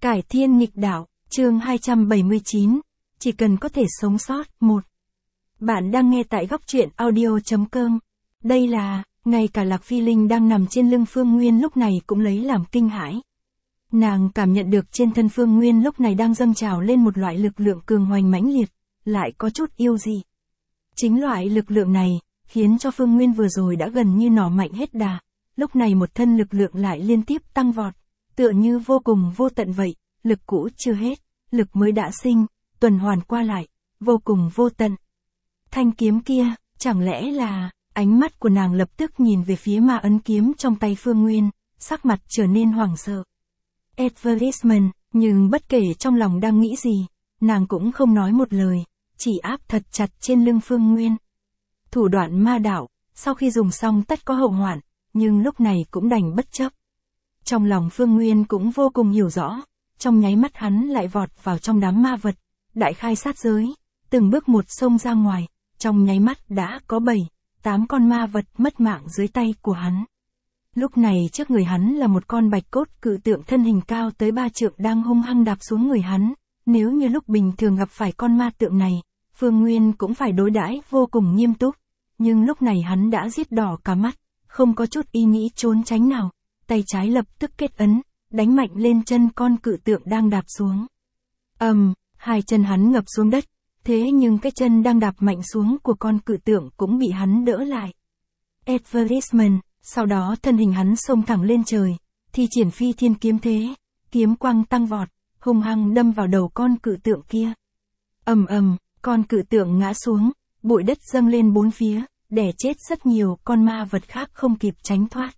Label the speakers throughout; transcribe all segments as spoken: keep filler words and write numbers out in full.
Speaker 1: Cải thiên nghịch đạo, chương hai trăm bảy mươi chín, chỉ cần có thể sống sót. Một. Bạn đang nghe tại góc truyện audio.com. Đây là, ngay cả Lạc Phi Linh đang nằm trên lưng Phương Nguyên lúc này cũng lấy làm kinh hãi. Nàng cảm nhận được trên thân Phương Nguyên lúc này đang dâng trào lên một loại lực lượng cường hoành mãnh liệt, lại có chút yêu dị. Chính loại lực lượng này, khiến cho Phương Nguyên vừa rồi đã gần như nỏ mạnh hết đà, lúc này một thân lực lượng lại liên tiếp tăng vọt, tựa như vô cùng vô tận vậy, lực cũ chưa hết, lực mới đã sinh, tuần hoàn qua lại, vô cùng vô tận. Thanh kiếm kia, chẳng lẽ là, ánh mắt của nàng lập tức nhìn về phía ma ấn kiếm trong tay Phương Nguyên, sắc mặt trở nên hoảng sợ. Advertisement, nhưng bất kể trong lòng đang nghĩ gì, nàng cũng không nói một lời, chỉ áp thật chặt trên lưng Phương Nguyên. Thủ đoạn ma đạo, sau khi dùng xong tất có hậu hoạn, nhưng lúc này cũng đành bất chấp. Trong lòng Phương Nguyên cũng vô cùng hiểu rõ, trong nháy mắt hắn lại vọt vào trong đám ma vật, đại khai sát giới, từng bước một xông ra ngoài, trong nháy mắt đã có bảy, tám con ma vật mất mạng dưới tay của hắn. Lúc này trước người hắn là một con bạch cốt cự tượng thân hình cao tới ba trượng đang hung hăng đạp xuống người hắn, nếu như lúc bình thường gặp phải con ma tượng này, Phương Nguyên cũng phải đối đãi vô cùng nghiêm túc, nhưng lúc này hắn đã giết đỏ cả mắt, không có chút ý nghĩ trốn tránh nào, tay trái lập tức kết ấn, đánh mạnh lên chân con cự tượng đang đạp xuống. Ầm, um, hai chân hắn ngập xuống đất, thế nhưng cái chân đang đạp mạnh xuống của con cự tượng cũng bị hắn đỡ lại. Advertisement, sau đó thân hình hắn xông thẳng lên trời, thi triển phi thiên kiếm thế, kiếm quang tăng vọt, hung hăng đâm vào đầu con cự tượng kia. Ầm ầm, con cự tượng ngã xuống, bụi đất dâng lên bốn phía, đè chết rất nhiều con ma vật khác không kịp tránh thoát.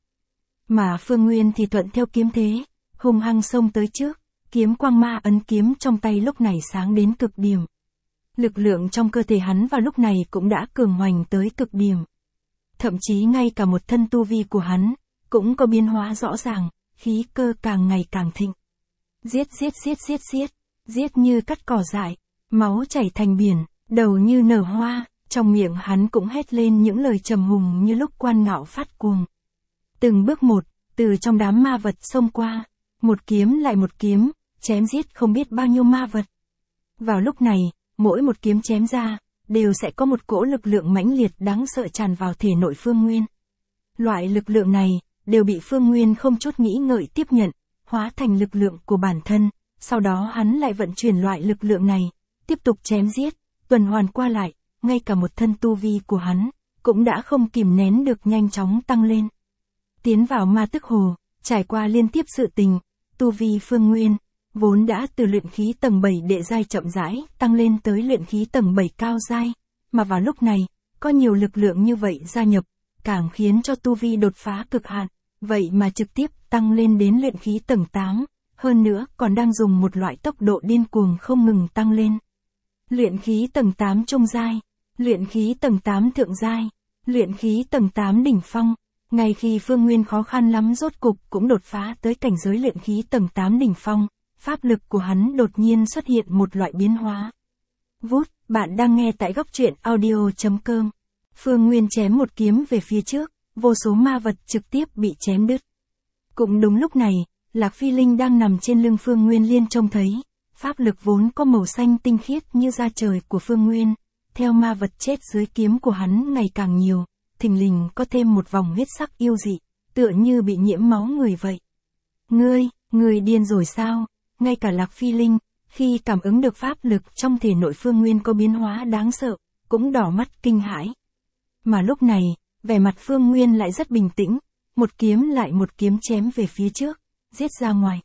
Speaker 1: Mà Phương Nguyên thì thuận theo kiếm thế, hung hăng xông tới trước, kiếm quang ma ấn kiếm trong tay lúc này sáng đến cực điểm. Lực lượng trong cơ thể hắn vào lúc này cũng đã cường hoành tới cực điểm. Thậm chí ngay cả một thân tu vi của hắn, cũng có biến hóa rõ ràng, khí cơ càng ngày càng thịnh. Giết giết giết giết giết, giết như cắt cỏ dại, máu chảy thành biển, đầu như nở hoa, trong miệng hắn cũng hét lên những lời trầm hùng như lúc quan ngạo phát cuồng. Từng bước một, từ trong đám ma vật xông qua, một kiếm lại một kiếm, chém giết không biết bao nhiêu ma vật. Vào lúc này, mỗi một kiếm chém ra, đều sẽ có một cỗ lực lượng mãnh liệt đáng sợ tràn vào thể nội Phương Nguyên. Loại lực lượng này, đều bị Phương Nguyên không chút nghĩ ngợi tiếp nhận, hóa thành lực lượng của bản thân, sau đó hắn lại vận chuyển loại lực lượng này, tiếp tục chém giết, tuần hoàn qua lại, ngay cả một thân tu vi của hắn, cũng đã không kìm nén được nhanh chóng tăng lên. Tiến vào ma tức hồ, trải qua liên tiếp sự tình, tu vi Phương Nguyên, vốn đã từ luyện khí tầng bảy đệ giai chậm rãi, tăng lên tới luyện khí tầng bảy cao giai, mà vào lúc này, có nhiều lực lượng như vậy gia nhập, càng khiến cho tu vi đột phá cực hạn, vậy mà trực tiếp tăng lên đến luyện khí tầng tám, hơn nữa còn đang dùng một loại tốc độ điên cuồng không ngừng tăng lên. Luyện khí tầng tám trung giai, luyện khí tầng tám thượng giai, luyện khí tầng tám đỉnh phong. Ngay khi Phương Nguyên khó khăn lắm rốt cục cũng đột phá tới cảnh giới luyện khí tầng tám đỉnh phong, pháp lực của hắn đột nhiên xuất hiện một loại biến hóa. Vút, bạn đang nghe tại góc truyện audio.com. Phương Nguyên chém một kiếm về phía trước, vô số ma vật trực tiếp bị chém đứt. Cũng đúng lúc này, Lạc Phi Linh đang nằm trên lưng Phương Nguyên liên trông thấy, pháp lực vốn có màu xanh tinh khiết như da trời của Phương Nguyên, theo ma vật chết dưới kiếm của hắn ngày càng nhiều, thình lình có thêm một vòng huyết sắc yêu dị, tựa như bị nhiễm máu người vậy. Ngươi, ngươi điên rồi sao? Ngay cả Lạc Phi Linh, khi cảm ứng được pháp lực trong thể nội Phương Nguyên có biến hóa đáng sợ, cũng đỏ mắt kinh hãi. Mà lúc này, vẻ mặt Phương Nguyên lại rất bình tĩnh, một kiếm lại một kiếm chém về phía trước, giết ra ngoài.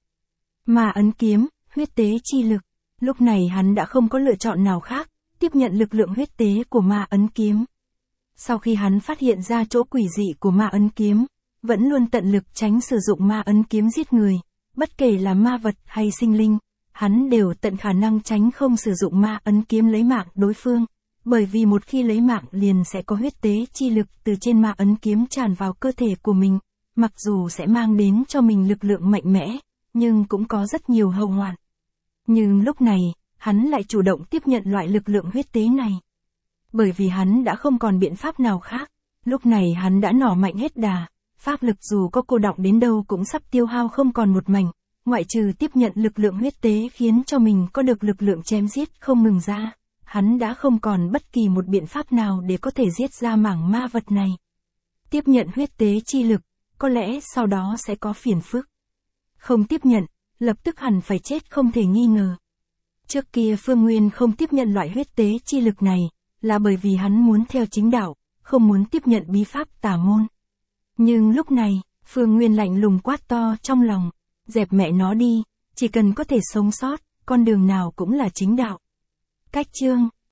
Speaker 1: Mà ấn kiếm, huyết tế chi lực, lúc này hắn đã không có lựa chọn nào khác, tiếp nhận lực lượng huyết tế của ma ấn kiếm. Sau khi hắn phát hiện ra chỗ quỷ dị của ma ấn kiếm, vẫn luôn tận lực tránh sử dụng ma ấn kiếm giết người, bất kể là ma vật hay sinh linh, hắn đều tận khả năng tránh không sử dụng ma ấn kiếm lấy mạng đối phương, bởi vì một khi lấy mạng liền sẽ có huyết tế chi lực từ trên ma ấn kiếm tràn vào cơ thể của mình, mặc dù sẽ mang đến cho mình lực lượng mạnh mẽ, nhưng cũng có rất nhiều hậu hoạn. Nhưng lúc này, hắn lại chủ động tiếp nhận loại lực lượng huyết tế này. Bởi vì hắn đã không còn biện pháp nào khác, lúc này hắn đã nỏ mạnh hết đà, pháp lực dù có cô đọng đến đâu cũng sắp tiêu hao không còn một mảnh, ngoại trừ tiếp nhận lực lượng huyết tế khiến cho mình có được lực lượng chém giết không ngừng ra, hắn đã không còn bất kỳ một biện pháp nào để có thể giết ra mảng ma vật này. Tiếp nhận huyết tế chi lực, có lẽ sau đó sẽ có phiền phức. Không tiếp nhận, lập tức hẳn phải chết không thể nghi ngờ. Trước kia Phương Nguyên không tiếp nhận loại huyết tế chi lực này, là bởi vì hắn muốn theo chính đạo, không muốn tiếp nhận bí pháp tà môn. Nhưng lúc này, Phương Nguyên lạnh lùng quát to trong lòng, dẹp mẹ nó đi, chỉ cần có thể sống sót, con đường nào cũng là chính đạo. Cách chương